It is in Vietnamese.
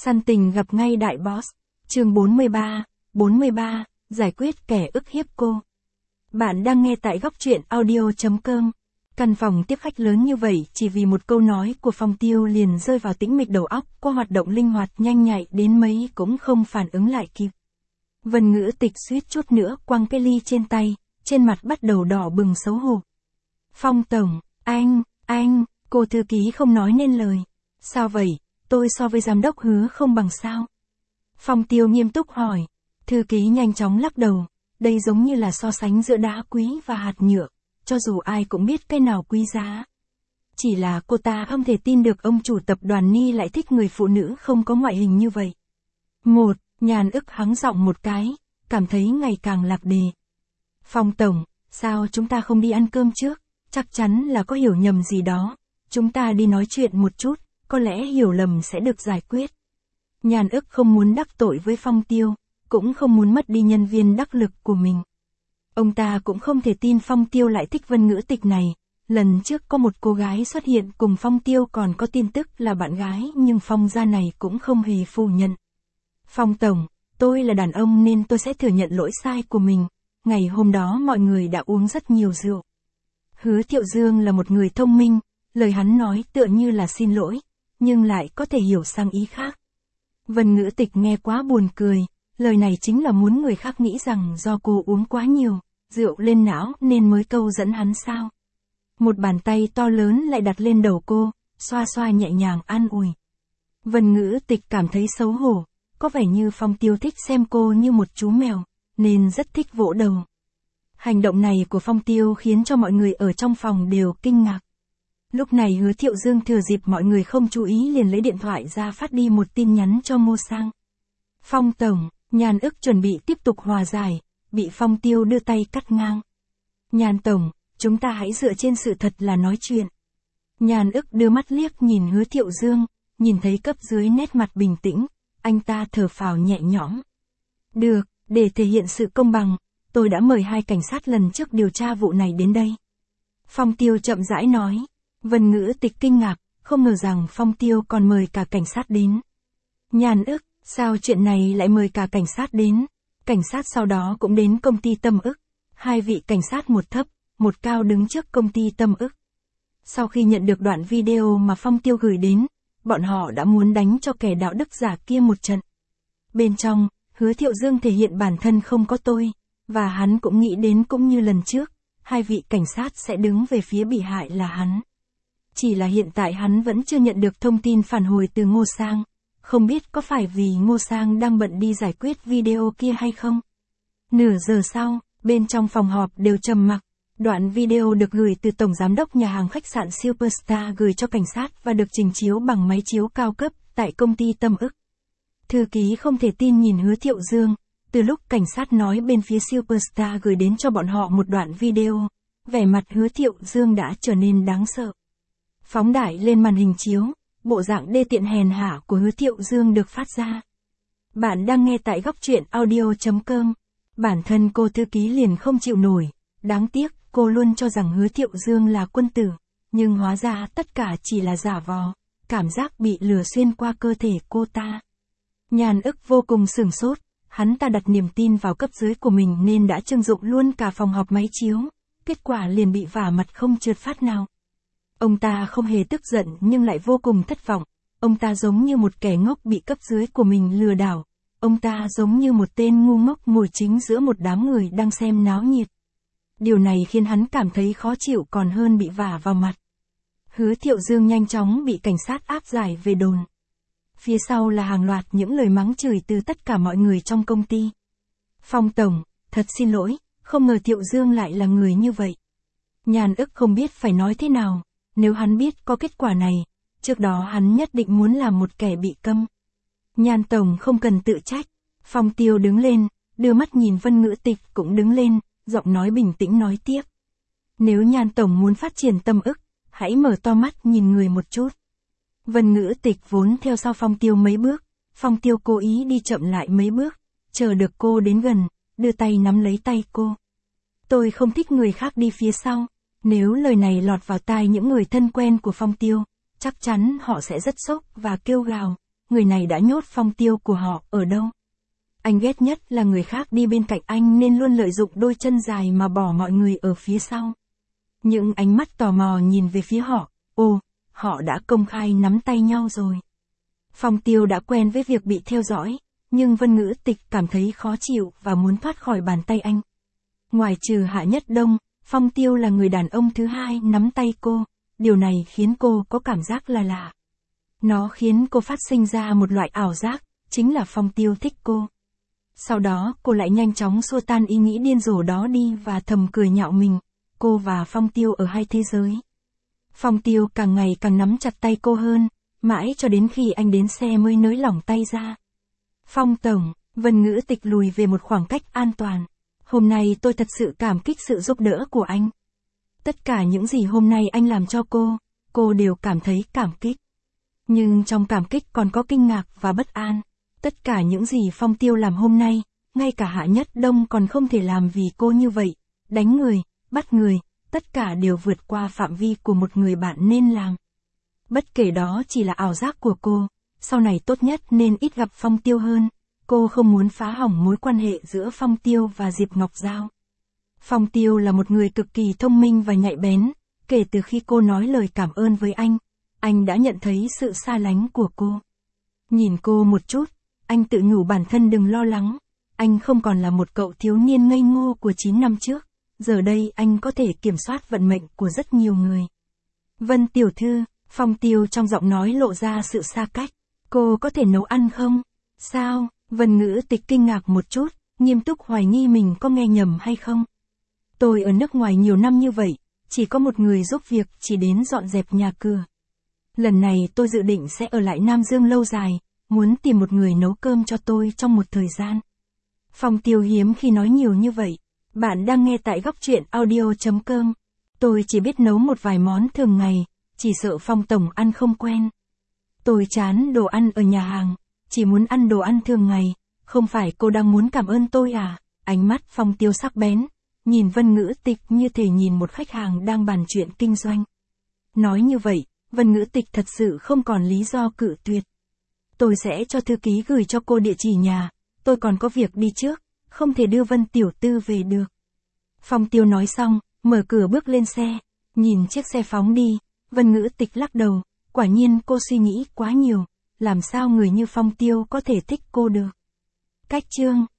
Săn tình gặp ngay đại boss. Chương 43, giải quyết kẻ ức hiếp cô. Bạn đang nghe tại góc truyện audio.com. Căn phòng tiếp khách lớn như vậy chỉ vì một câu nói của Phong Tiêu liền rơi vào tĩnh mịch đầu óc, qua hoạt động linh hoạt nhanh nhạy đến mấy cũng không phản ứng lại kịp. Vân Ngữ Tịch suýt chút nữa quăng cái ly trên tay, trên mặt bắt đầu đỏ bừng xấu hổ. Phong tổng, anh, cô thư ký không nói nên lời. Sao vậy, tôi so với giám đốc Hứa không bằng sao? Phong Tiêu nghiêm túc hỏi. Thư ký nhanh chóng lắc đầu, đây giống như là so sánh giữa đá quý và hạt nhựa, cho dù ai cũng biết cái nào quý giá. Chỉ là cô ta không thể tin được ông chủ tập đoàn Ni lại thích người phụ nữ không có ngoại hình như vậy. Nhàn ức hắng giọng một cái, cảm thấy ngày càng lạc đề. Phong tổng, sao chúng ta không đi ăn cơm trước? Chắc chắn là có hiểu nhầm gì đó. Chúng ta đi nói chuyện một chút, có lẽ hiểu lầm sẽ được giải quyết. Nhàn ức không muốn đắc tội với Phong Tiêu, cũng không muốn mất đi nhân viên đắc lực của mình. Ông ta cũng không thể tin Phong Tiêu lại thích Vân Ngữ Tịch này. Lần trước có một cô gái xuất hiện cùng Phong Tiêu còn có tin tức là bạn gái, nhưng Phong gia này cũng không hề phủ nhận. Phong tổng, tôi là đàn ông nên tôi sẽ thừa nhận lỗi sai của mình. Ngày hôm đó mọi người đã uống rất nhiều rượu. Hứa Thiệu Dương là một người thông minh, lời hắn nói tựa như là xin lỗi, nhưng lại có thể hiểu sang ý khác. Vân Ngữ Tịch nghe quá buồn cười, lời này chính là muốn người khác nghĩ rằng do cô uống quá nhiều, rượu lên não nên mới câu dẫn hắn sao. Một bàn tay to lớn lại đặt lên đầu cô, xoa xoa nhẹ nhàng an ủi. Vân Ngữ Tịch cảm thấy xấu hổ, có vẻ như Phong Tiêu thích xem cô như một chú mèo, nên rất thích vỗ đầu. Hành động này của Phong Tiêu khiến cho mọi người ở trong phòng đều kinh ngạc. Lúc này Hứa Thiệu Dương thừa dịp mọi người không chú ý liền lấy điện thoại ra phát đi một tin nhắn cho Ngô Sang. Phong tổng, Nhàn ức chuẩn bị tiếp tục hòa giải, bị Phong Tiêu đưa tay cắt ngang. Nhàn tổng, chúng ta hãy dựa trên sự thật là nói chuyện. Nhàn ức đưa mắt liếc nhìn Hứa Thiệu Dương, nhìn thấy cấp dưới nét mặt bình tĩnh, anh ta thở phào nhẹ nhõm. Được, để thể hiện sự công bằng, tôi đã mời 2 cảnh sát lần trước điều tra vụ này đến đây. Phong Tiêu chậm rãi nói. Vân Ngữ Tịch kinh ngạc, không ngờ rằng Phong Tiêu còn mời cả cảnh sát đến. Nhàn ức, sao chuyện này lại mời cả cảnh sát đến? Cảnh sát sau đó cũng đến công ty Tâm Ức. 2 vị cảnh sát một thấp, một cao đứng trước công ty Tâm Ức. Sau khi nhận được đoạn video mà Phong Tiêu gửi đến, bọn họ đã muốn đánh cho kẻ đạo đức giả kia một trận. Bên trong, Hứa Thiệu Dương thể hiện bản thân không có tôi, và hắn cũng nghĩ đến cũng như lần trước, 2 vị cảnh sát sẽ đứng về phía bị hại là hắn. Chỉ là hiện tại hắn vẫn chưa nhận được thông tin phản hồi từ Ngô Sang, không biết có phải vì Ngô Sang đang bận đi giải quyết video kia hay không. Nửa giờ sau, bên trong phòng họp đều trầm mặc, đoạn video được gửi từ tổng giám đốc nhà hàng khách sạn Superstar gửi cho cảnh sát và được trình chiếu bằng máy chiếu cao cấp tại công ty Tâm Ức. Thư ký không thể tin nhìn Hứa Thiệu Dương, từ lúc cảnh sát nói bên phía Superstar gửi đến cho bọn họ một đoạn video, vẻ mặt Hứa Thiệu Dương đã trở nên đáng sợ. Phóng đại lên màn hình chiếu, bộ dạng đê tiện hèn hạ của Hứa Thiệu Dương được phát ra. Bạn đang nghe tại góc truyện audio.com. Bản thân cô thư ký liền không chịu nổi, đáng tiếc, cô luôn cho rằng Hứa Thiệu Dương là quân tử, nhưng hóa ra tất cả chỉ là giả vờ, cảm giác bị lừa xuyên qua cơ thể cô ta. Nhàn ức vô cùng sửng sốt, hắn ta đặt niềm tin vào cấp dưới của mình nên đã trưng dụng luôn cả phòng họp máy chiếu, kết quả liền bị vả mặt không trượt phát nào. Ông ta không hề tức giận nhưng lại vô cùng thất vọng, ông ta giống như một kẻ ngốc bị cấp dưới của mình lừa đảo, ông ta giống như một tên ngu ngốc ngồi chính giữa một đám người đang xem náo nhiệt. Điều này khiến hắn cảm thấy khó chịu còn hơn bị vả vào mặt. Hứa Thiệu Dương nhanh chóng bị cảnh sát áp giải về đồn. Phía sau là hàng loạt những lời mắng chửi từ tất cả mọi người trong công ty. Phong tổng, thật xin lỗi, không ngờ Thiệu Dương lại là người như vậy. Nhàn ức không biết phải nói thế nào, nếu hắn biết có kết quả này, trước đó hắn nhất định muốn làm một kẻ bị câm. Nhàn tổng không cần tự trách. Phong Tiêu đứng lên, đưa mắt nhìn Vân Ngữ Tịch cũng đứng lên, giọng nói bình tĩnh nói tiếp. Nếu Nhàn tổng muốn phát triển Tâm Ức, hãy mở to mắt nhìn người một chút. Vân Ngữ Tịch vốn theo sau Phong Tiêu mấy bước, Phong Tiêu cố ý đi chậm lại mấy bước, chờ được cô đến gần, đưa tay nắm lấy tay cô. Tôi không thích người khác đi phía sau, nếu lời này lọt vào tai những người thân quen của Phong Tiêu, chắc chắn họ sẽ rất sốc và kêu gào, người này đã nhốt Phong Tiêu của họ ở đâu. Anh ghét nhất là người khác đi bên cạnh anh nên luôn lợi dụng đôi chân dài mà bỏ mọi người ở phía sau. Những ánh mắt tò mò nhìn về phía họ, ồ, họ đã công khai nắm tay nhau rồi. Phong Tiêu đã quen với việc bị theo dõi, nhưng Vân Ngữ Tịch cảm thấy khó chịu và muốn thoát khỏi bàn tay anh. Ngoài trừ Hạ Nhất Đông, Phong Tiêu là người đàn ông thứ hai nắm tay cô, điều này khiến cô có cảm giác là lạ. Nó khiến cô phát sinh ra một loại ảo giác, chính là Phong Tiêu thích cô. Sau đó cô lại nhanh chóng xua tan ý nghĩ điên rồ đó đi và thầm cười nhạo mình, cô và Phong Tiêu ở hai thế giới. Phong Tiêu càng ngày càng nắm chặt tay cô hơn, mãi cho đến khi anh đến xe mới nới lỏng tay ra. Phong tổng, Vân Ngữ Tịch lùi về một khoảng cách an toàn. Hôm nay tôi thật sự cảm kích sự giúp đỡ của anh. Tất cả những gì hôm nay anh làm cho cô đều cảm thấy cảm kích. Nhưng trong cảm kích còn có kinh ngạc và bất an. Tất cả những gì Phong Tiêu làm hôm nay, ngay cả Hạ Nhất Đông còn không thể làm vì cô như vậy. Đánh người, bắt người, tất cả đều vượt qua phạm vi của một người bạn nên làm. Bất kể đó chỉ là ảo giác của cô, sau này tốt nhất nên ít gặp Phong Tiêu hơn. Cô không muốn phá hỏng mối quan hệ giữa Phong Tiêu và Diệp Ngọc Giao. Phong Tiêu là một người cực kỳ thông minh và nhạy bén, kể từ khi cô nói lời cảm ơn với anh đã nhận thấy sự xa lánh của cô. Nhìn cô một chút, anh tự nhủ bản thân đừng lo lắng, anh không còn là một cậu thiếu niên ngây ngô của 9 năm trước, giờ đây anh có thể kiểm soát vận mệnh của rất nhiều người. Vân tiểu thư, Phong Tiêu trong giọng nói lộ ra sự xa cách, cô có thể nấu ăn không? Sao? Vân Ngữ Tịch kinh ngạc một chút, nghiêm túc hoài nghi mình có nghe nhầm hay không. Tôi ở nước ngoài nhiều năm như vậy, chỉ có một người giúp việc chỉ đến dọn dẹp nhà cửa. Lần này tôi dự định sẽ ở lại Nam Dương lâu dài, muốn tìm một người nấu cơm cho tôi trong một thời gian. Phong Tiêu hiếm khi nói nhiều như vậy. Bạn đang nghe tại góc truyện audio.com. Tôi chỉ biết nấu một vài món thường ngày, chỉ sợ Phong tổng ăn không quen. Tôi chán đồ ăn ở nhà hàng, chỉ muốn ăn đồ ăn thường ngày, không phải cô đang muốn cảm ơn tôi à? Ánh mắt Phong Tiêu sắc bén, nhìn Vân Ngữ Tịch như thể nhìn một khách hàng đang bàn chuyện kinh doanh. Nói như vậy, Vân Ngữ Tịch thật sự không còn lý do cự tuyệt. Tôi sẽ cho thư ký gửi cho cô địa chỉ nhà, tôi còn có việc đi trước, không thể đưa Vân tiểu thư về được. Phong Tiêu nói xong, mở cửa bước lên xe, nhìn chiếc xe phóng đi, Vân Ngữ Tịch lắc đầu, quả nhiên cô suy nghĩ quá nhiều, làm sao người như Phong Tiêu có thể thích cô được. Cách chương